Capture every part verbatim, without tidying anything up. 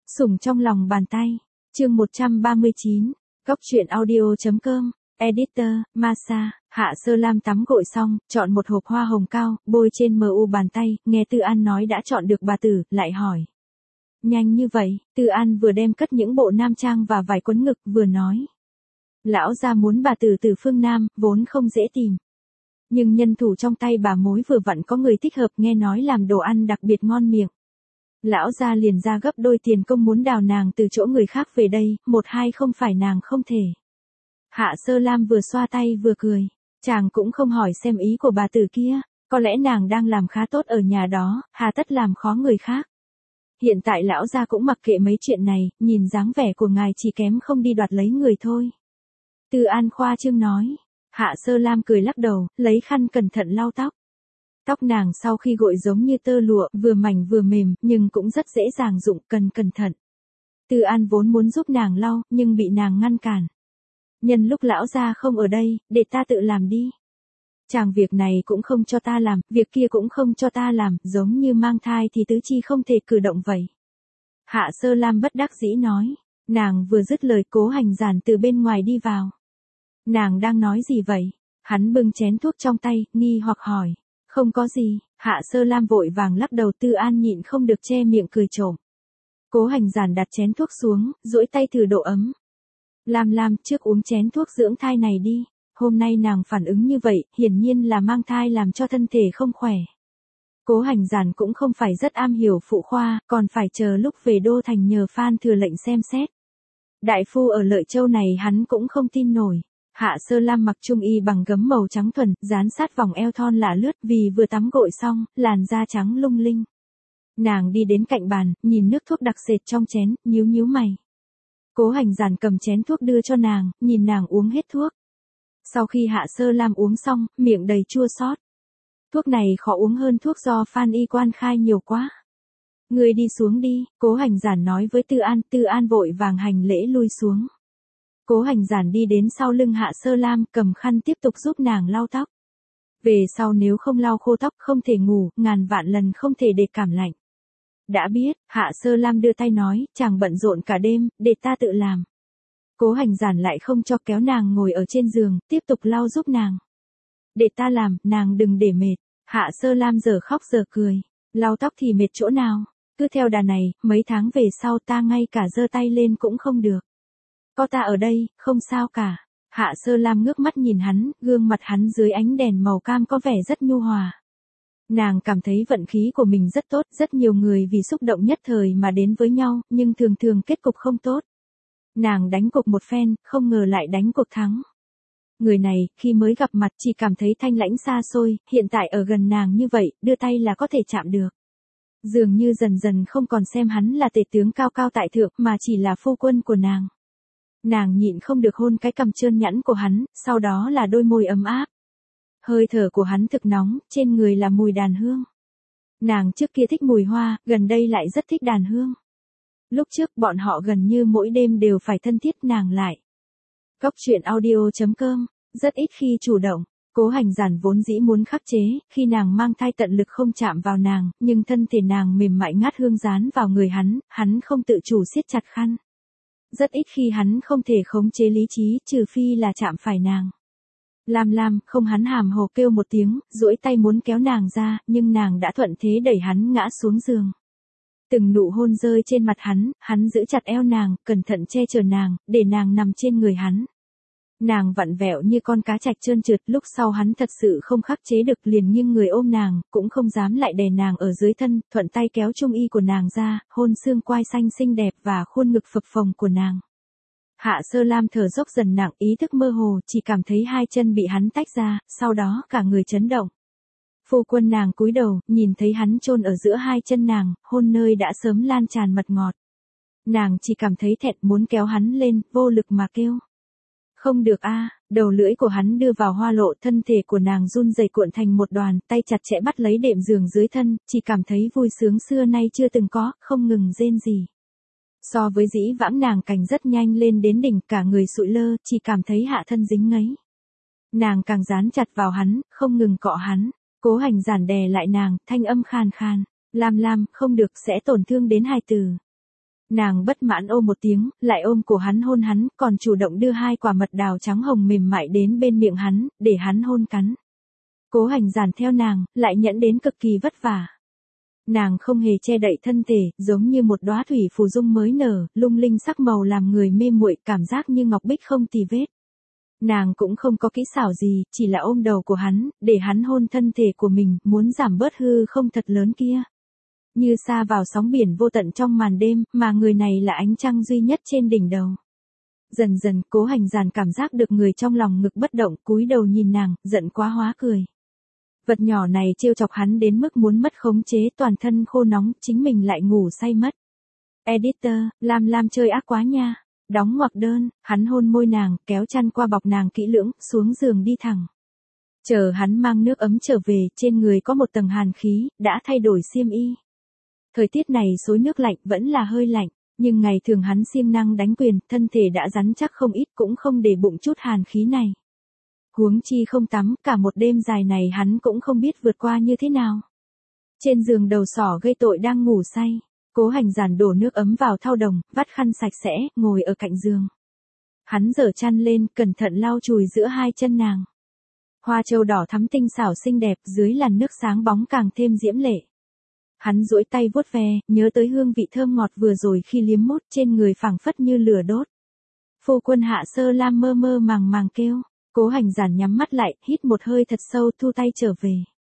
Sủng trong lòng bàn tay. Chương một trăm ba mươi chín. Góc truyện audio.com. Editor, Masa. Hạ Sơ Lam tắm gội xong, chọn một hộp hoa hồng cao, bôi trên mu bàn tay, nghe Tư An nói đã chọn được bà tử, lại hỏi. Nhanh như vậy, Tư An vừa đem cất những bộ nam trang và vải quấn ngực, vừa nói. Lão gia muốn bà tử từ phương Nam, vốn không dễ tìm. Nhưng nhân thủ trong tay bà mối vừa vặn có người thích hợp, nghe nói làm đồ ăn đặc biệt ngon miệng. Lão gia liền ra gấp đôi tiền công muốn đào nàng từ chỗ người khác về đây, một hai không phải nàng không thể. Hạ Sơ Lam vừa xoa tay vừa cười. Chàng cũng không hỏi xem ý của bà tử kia, có lẽ nàng đang làm khá tốt ở nhà đó, hà tất làm khó người khác. Hiện tại lão gia cũng mặc kệ mấy chuyện này, nhìn dáng vẻ của ngài chỉ kém không đi đoạt lấy người thôi. Tư An khoa trương nói. Hạ Sơ Lam cười lắc đầu, lấy khăn cẩn thận lau tóc. Tóc nàng sau khi gội giống như tơ lụa, vừa mảnh vừa mềm, nhưng cũng rất dễ dàng dụng, cần cẩn thận. Tư An vốn muốn giúp nàng lau, nhưng bị nàng ngăn cản. Nhân lúc lão gia không ở đây, để ta tự làm đi. Chàng việc này cũng không cho ta làm, việc kia cũng không cho ta làm, giống như mang thai thì tứ chi không thể cử động vậy. Hạ Sơ Lam bất đắc dĩ nói. Nàng vừa dứt lời Cố Hành Giản từ bên ngoài đi vào. Nàng đang nói gì vậy? Hắn bưng chén thuốc trong tay, nghi hoặc hỏi. Không có gì, Hạ Sơ Lam vội vàng lắc đầu. Tư An nhịn không được che miệng cười trộm. Cố Hành Giản đặt chén thuốc xuống, duỗi tay thử độ ấm. Lam Lam, trước uống chén thuốc dưỡng thai này đi. Hôm nay nàng phản ứng như vậy, hiển nhiên là mang thai làm cho thân thể không khỏe. Cố Hành Giản cũng không phải rất am hiểu phụ khoa, còn phải chờ lúc về Đô Thành nhờ Phan Thừa Lệnh xem xét. Đại phu ở Lợi Châu này hắn cũng không tin nổi. Hạ Sơ Lam mặc trung y bằng gấm màu trắng thuần, dán sát vòng eo thon lả lướt, vì vừa tắm gội xong, làn da trắng lung linh. Nàng đi đến cạnh bàn, nhìn nước thuốc đặc sệt trong chén, nhíu nhíu mày. Cố Hành Giản cầm chén thuốc đưa cho nàng, nhìn nàng uống hết thuốc. Sau khi Hạ Sơ Lam uống xong, miệng đầy chua xót. Thuốc này khó uống hơn thuốc do Phan y quan khai nhiều quá. Người đi xuống đi, Cố Hành Giản nói với Tư An. Tư An vội vàng hành lễ lui xuống. Cố Hành Giản đi đến sau lưng Hạ Sơ Lam, cầm khăn tiếp tục giúp nàng lau tóc. Về sau nếu không lau khô tóc không thể ngủ, ngàn vạn lần không thể để cảm lạnh. Đã biết, Hạ Sơ Lam đưa tay nói, chàng bận rộn cả đêm, để ta tự làm. Cố Hành Giản lại không cho, kéo nàng ngồi ở trên giường, tiếp tục lau giúp nàng. Để ta làm, nàng đừng để mệt. Hạ Sơ Lam giờ khóc giờ cười. Lau tóc thì mệt chỗ nào, cứ theo đà này, mấy tháng về sau ta ngay cả giơ tay lên cũng không được. Có ta ở đây, không sao cả. Hạ Sơ Lam ngước mắt nhìn hắn, gương mặt hắn dưới ánh đèn màu cam có vẻ rất nhu hòa. Nàng cảm thấy vận khí của mình rất tốt, rất nhiều người vì xúc động nhất thời mà đến với nhau, nhưng thường thường kết cục không tốt. Nàng đánh cuộc một phen, không ngờ lại đánh cuộc thắng. Người này, khi mới gặp mặt chỉ cảm thấy thanh lãnh xa xôi, hiện tại ở gần nàng như vậy, đưa tay là có thể chạm được. Dường như dần dần không còn xem hắn là tể tướng cao cao tại thượng, mà chỉ là phu quân của nàng. Nàng nhịn không được hôn cái cằm trơn nhẵn của hắn, sau đó là đôi môi ấm áp. Hơi thở của hắn thực nóng, trên người là mùi đàn hương. Nàng trước kia thích mùi hoa, gần đây lại rất thích đàn hương. Lúc trước bọn họ gần như mỗi đêm đều phải thân thiết, nàng lại. Góc truyện audio.com, rất ít khi chủ động. Cố Hành Giản vốn dĩ muốn khắc chế, khi nàng mang thai tận lực không chạm vào nàng, nhưng thân thể nàng mềm mại ngát hương dán vào người hắn, hắn không tự chủ siết chặt khăn. Rất ít khi hắn không thể khống chế lý trí, trừ phi là chạm phải nàng. Lam Lam, không, hắn hàm hồ kêu một tiếng, duỗi tay muốn kéo nàng ra, nhưng nàng đã thuận thế đẩy hắn ngã xuống giường. Từng nụ hôn rơi trên mặt hắn, hắn giữ chặt eo nàng, cẩn thận che chở nàng, để nàng nằm trên người hắn. Nàng vặn vẹo như con cá trạch trơn trượt, lúc sau hắn thật sự không khắc chế được, liền nghiêng người ôm nàng, cũng không dám lại đè nàng ở dưới thân, thuận tay kéo trung y của nàng ra, hôn xương quai xanh xinh đẹp và khuôn ngực phập phồng của nàng. Hạ Sơ Lam thở dốc dần nặng, ý thức mơ hồ, chỉ cảm thấy hai chân bị hắn tách ra, sau đó cả người chấn động. Phu quân nàng cúi đầu, nhìn thấy hắn chôn ở giữa hai chân nàng, hôn nơi đã sớm lan tràn mật ngọt. Nàng chỉ cảm thấy thẹn, muốn kéo hắn lên, vô lực mà kêu. Không được a, đầu lưỡi của hắn đưa vào hoa lộ, thân thể của nàng run rẩy cuộn thành một đoàn, tay chặt chẽ bắt lấy đệm giường dưới thân, chỉ cảm thấy vui sướng xưa nay chưa từng có, không ngừng rên rỉ. So với dĩ vãng nàng cảnh rất nhanh lên đến đỉnh, cả người sụi lơ, chỉ cảm thấy hạ thân dính ngấy. Nàng càng dán chặt vào hắn, không ngừng cọ hắn. Cố Hành Giản đè lại nàng, thanh âm khàn khàn. Lam Lam, không được, sẽ tổn thương đến hài tử. Nàng bất mãn ôm một tiếng, lại ôm cổ hắn hôn hắn, còn chủ động đưa hai quả mật đào trắng hồng mềm mại đến bên miệng hắn, để hắn hôn cắn. Cố Hành Giản theo nàng, lại nhẫn đến cực kỳ vất vả. Nàng không hề che đậy thân thể, giống như một đóa thủy phù dung mới nở, lung linh sắc màu làm người mê muội, cảm giác như ngọc bích không tì vết. Nàng cũng không có kỹ xảo gì, chỉ là ôm đầu của hắn, để hắn hôn thân thể của mình, muốn giảm bớt hư không thật lớn kia. Như sa vào sóng biển vô tận trong màn đêm, mà người này là ánh trăng duy nhất trên đỉnh đầu. Dần dần, Cố Hành Giản cảm giác được người trong lòng ngực bất động, cúi đầu nhìn nàng, giận quá hóa cười. Vật nhỏ này trêu chọc hắn đến mức muốn mất khống chế, toàn thân khô nóng, chính mình lại ngủ say mất. Editor, Lam Lam chơi ác quá nha. Đóng ngoặc đơn, hắn hôn môi nàng, kéo chăn qua bọc nàng kỹ lưỡng, xuống giường đi thẳng. Chờ hắn mang nước ấm trở về, trên người có một tầng hàn khí, đã thay đổi xiêm y. Thời tiết này xối nước lạnh vẫn là hơi lạnh, nhưng ngày thường hắn siêng năng đánh quyền, thân thể đã rắn chắc không ít, cũng không để bụng chút hàn khí này. Huống chi không tắm, cả một đêm dài này hắn cũng không biết vượt qua như thế nào. Trên giường đầu sỏ gây tội đang ngủ say, Cố Hành Giản đổ nước ấm vào thau đồng, vắt khăn sạch sẽ, ngồi ở cạnh giường. Hắn giở chăn lên, cẩn thận lau chùi giữa hai chân nàng. Hoa châu đỏ thắm tinh xảo xinh đẹp, dưới làn nước sáng bóng càng thêm diễm lệ. Hắn duỗi tay vuốt ve, nhớ tới hương vị thơm ngọt vừa rồi khi liếm mút, trên người phảng phất như lửa đốt. Phu quân Hạ Sơ Lam mơ mơ màng màng kêu. Cố Hành Giản nhắm mắt lại, hít một hơi thật sâu, thu tay trở về.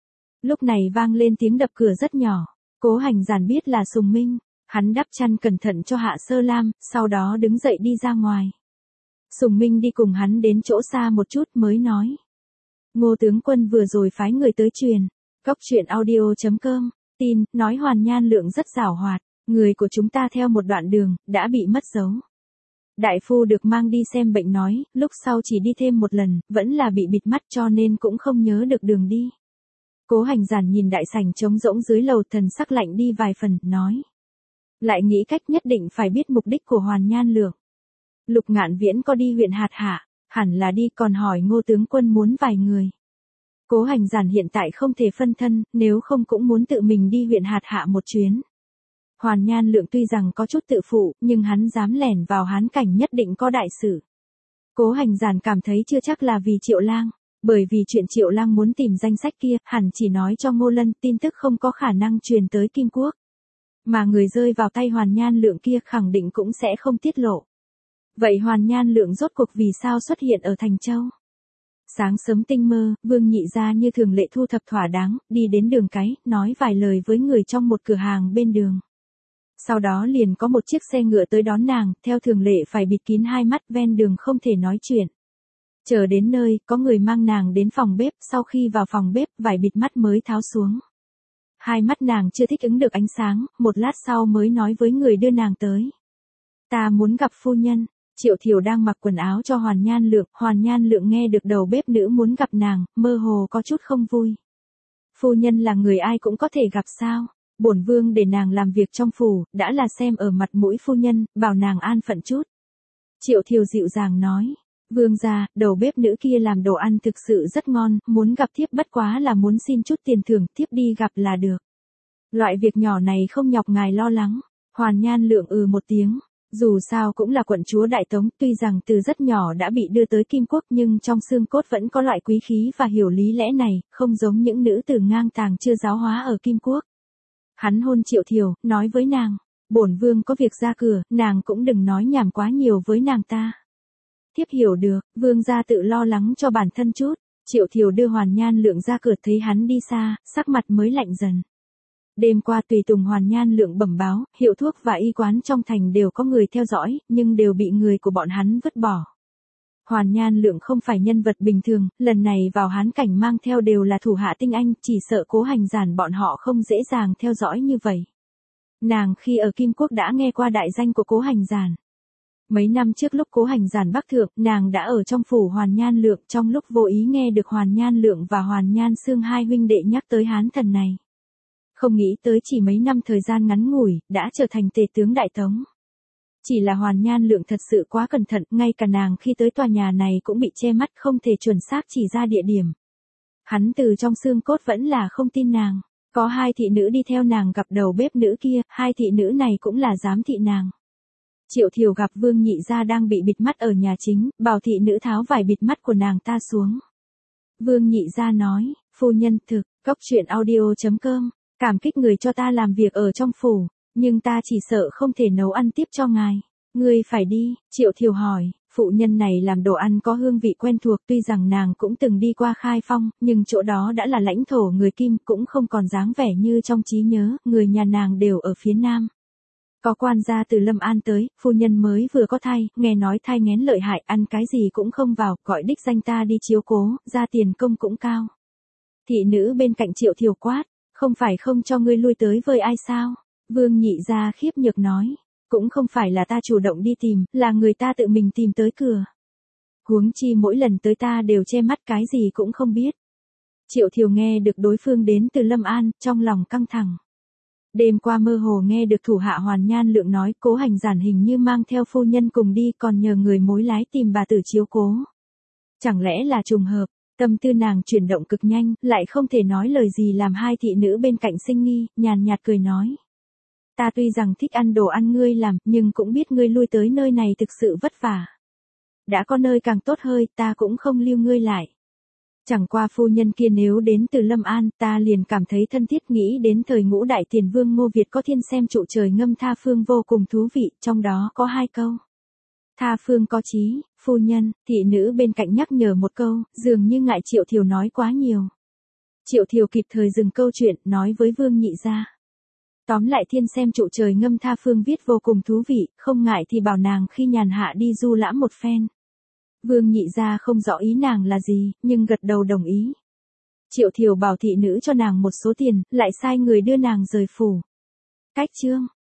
Lúc này vang lên tiếng đập cửa rất nhỏ. Cố Hành Giản biết là Sùng Minh. Hắn đắp chăn cẩn thận cho Hạ Sơ Lam, sau đó đứng dậy đi ra ngoài. Sùng Minh đi cùng hắn đến chỗ xa một chút mới nói. Ngô tướng quân vừa rồi phái người tới truyền. Cóc truyện audio chấm com, tin, nói Hoàn Nhan Lượng rất giảo hoạt. Người của chúng ta theo một đoạn đường, đã bị mất dấu. Đại phu được mang đi xem bệnh nói, lúc sau chỉ đi thêm một lần, vẫn là bị bịt mắt cho nên cũng không nhớ được đường đi. Cố Hành Giản nhìn đại sảnh trống rỗng dưới lầu, thần sắc lạnh đi vài phần, nói. Lại nghĩ cách nhất định phải biết mục đích của Hoàn Nhan Lượng. Lục Ngạn Viễn có đi huyện Hạt Hạ, hẳn là đi, còn hỏi Ngô tướng quân muốn vài người. Cố Hành Giản hiện tại không thể phân thân, nếu không cũng muốn tự mình đi huyện Hạt Hạ một chuyến. Hoàn Nhan Lượng tuy rằng có chút tự phụ, nhưng hắn dám lẻn vào hán cảnh nhất định có đại sự. Cố Hành Giản cảm thấy chưa chắc là vì Triệu Lang, bởi vì chuyện Triệu Lang muốn tìm danh sách kia, hẳn chỉ nói cho Ngô Lân, tin tức không có khả năng truyền tới Kim Quốc. Mà người rơi vào tay Hoàn Nhan Lượng kia khẳng định cũng sẽ không tiết lộ. Vậy Hoàn Nhan Lượng rốt cuộc vì sao xuất hiện ở Thành Châu? Sáng sớm tinh mơ, Vương Nhị gia như thường lệ thu thập thỏa đáng, đi đến đường cái, nói vài lời với người trong một cửa hàng bên đường. Sau đó liền có một chiếc xe ngựa tới đón nàng, theo thường lệ phải bịt kín hai mắt, ven đường không thể nói chuyện. Chờ đến nơi, có người mang nàng đến phòng bếp, sau khi vào phòng bếp, vải bịt mắt mới tháo xuống. Hai mắt nàng chưa thích ứng được ánh sáng, một lát sau mới nói với người đưa nàng tới. Ta muốn gặp phu nhân. Triệu Thiều đang mặc quần áo cho Hoàn Nhan Lượng, Hoàn Nhan Lượng nghe được đầu bếp nữ muốn gặp nàng, mơ hồ có chút không vui. Phu nhân là người ai cũng có thể gặp sao? Bổn vương để nàng làm việc trong phủ, đã là xem ở mặt mũi phu nhân, bảo nàng an phận chút. Triệu Thiều dịu dàng nói, vương gia, đầu bếp nữ kia làm đồ ăn thực sự rất ngon, muốn gặp thiếp bất quá là muốn xin chút tiền thưởng, thiếp đi gặp là được. Loại việc nhỏ này không nhọc ngài lo lắng. Hoàn Nhan Lượng ừ một tiếng. Dù sao cũng là quận chúa Đại Tống, tuy rằng từ rất nhỏ đã bị đưa tới Kim Quốc nhưng trong xương cốt vẫn có loại quý khí và hiểu lý lẽ này, không giống những nữ tử ngang tàng chưa giáo hóa ở Kim Quốc. Hắn hôn Triệu Thiều, nói với nàng, bổn vương có việc ra cửa, nàng cũng đừng nói nhảm quá nhiều với nàng ta. Thiếp hiểu được, vương gia tự lo lắng cho bản thân chút. Triệu Thiều đưa Hoàn Nhan Lượng ra cửa, thấy hắn đi xa, sắc mặt mới lạnh dần. Đêm qua tùy tùng Hoàn Nhan Lượng bẩm báo, hiệu thuốc và y quán trong thành đều có người theo dõi, nhưng đều bị người của bọn hắn vứt bỏ. Hoàn Nhan Lượng không phải nhân vật bình thường, lần này vào hán cảnh mang theo đều là thủ hạ tinh anh, chỉ sợ Cố Hành Giản bọn họ không dễ dàng theo dõi như vậy. Nàng khi ở Kim Quốc đã nghe qua đại danh của Cố Hành Giản. Mấy năm trước lúc Cố Hành Giản bắc thượng, nàng đã ở trong phủ Hoàn Nhan Lượng, trong lúc vô ý nghe được Hoàn Nhan Lượng và Hoàn Nhan Xương hai huynh đệ nhắc tới hán thần này. Không nghĩ tới chỉ mấy năm thời gian ngắn ngủi, đã trở thành tề tướng Đại Tống. Chỉ là Hoàn Nhan Lượng thật sự quá cẩn thận, ngay cả nàng khi tới tòa nhà này cũng bị che mắt, không thể chuẩn xác chỉ ra địa điểm. Hắn từ trong xương cốt vẫn là không tin nàng. Có hai thị nữ đi theo nàng gặp đầu bếp nữ kia, hai thị nữ này cũng là giám thị nàng. Triệu Thiều gặp Vương Nhị Gia đang bị bịt mắt ở nhà chính, bảo thị nữ tháo vải bịt mắt của nàng ta xuống. Vương Nhị Gia nói, phu nhân thực, cốc truyện audio.com, cảm kích người cho ta làm việc ở trong phủ, nhưng ta chỉ sợ không thể nấu ăn tiếp cho ngài. Ngươi phải đi, Triệu Thiều hỏi, phụ nhân này làm đồ ăn có hương vị quen thuộc, tuy rằng nàng cũng từng đi qua Khai Phong, nhưng chỗ đó đã là lãnh thổ người Kim, cũng không còn dáng vẻ như trong trí nhớ, người nhà nàng đều ở phía Nam. Có quan gia từ Lâm An tới, phu nhân mới vừa có thai, nghe nói thai nghén lợi hại, ăn cái gì cũng không vào, gọi đích danh ta đi chiếu cố, ra tiền công cũng cao. Thị nữ bên cạnh Triệu Thiều quát, không phải không cho ngươi lui tới với ai sao? Vương Nhị Gia khiếp nhược nói, cũng không phải là ta chủ động đi tìm, là người ta tự mình tìm tới cửa. Huống chi mỗi lần tới ta đều che mắt cái gì cũng không biết. Triệu Thiều nghe được đối phương đến từ Lâm An, trong lòng căng thẳng. Đêm qua mơ hồ nghe được thủ hạ Hoàn Nhan Lượng nói Cố Hành Giản hình như mang theo phu nhân cùng đi, còn nhờ người mối lái tìm bà tử chiếu cố. Chẳng lẽ là trùng hợp? Tâm tư nàng chuyển động cực nhanh, lại không thể nói lời gì làm hai thị nữ bên cạnh sinh nghi, nhàn nhạt cười nói. Ta tuy rằng thích ăn đồ ăn ngươi làm, nhưng cũng biết ngươi lui tới nơi này thực sự vất vả. Đã có nơi càng tốt hơi, ta cũng không lưu ngươi lại. Chẳng qua phu nhân kia nếu đến từ Lâm An, ta liền cảm thấy thân thiết, nghĩ đến thời ngũ đại tiền vương Ngô Việt có thiên xem trụ trời ngâm tha phương vô cùng thú vị, trong đó có hai câu. Tha phương có chí, phu nhân, thị nữ bên cạnh nhắc nhở một câu, dường như ngại Triệu Thiều nói quá nhiều. Triệu Thiều kịp thời dừng câu chuyện, nói với Vương Nhị Gia. Tóm lại thiên xem trụ trời ngâm tha phương viết vô cùng thú vị, không ngại thì bảo nàng khi nhàn hạ đi du lãm một phen. Vương Nhị Gia không rõ ý nàng là gì, nhưng gật đầu đồng ý. Triệu Thiều bảo thị nữ cho nàng một số tiền, lại sai người đưa nàng rời phủ. Cách chương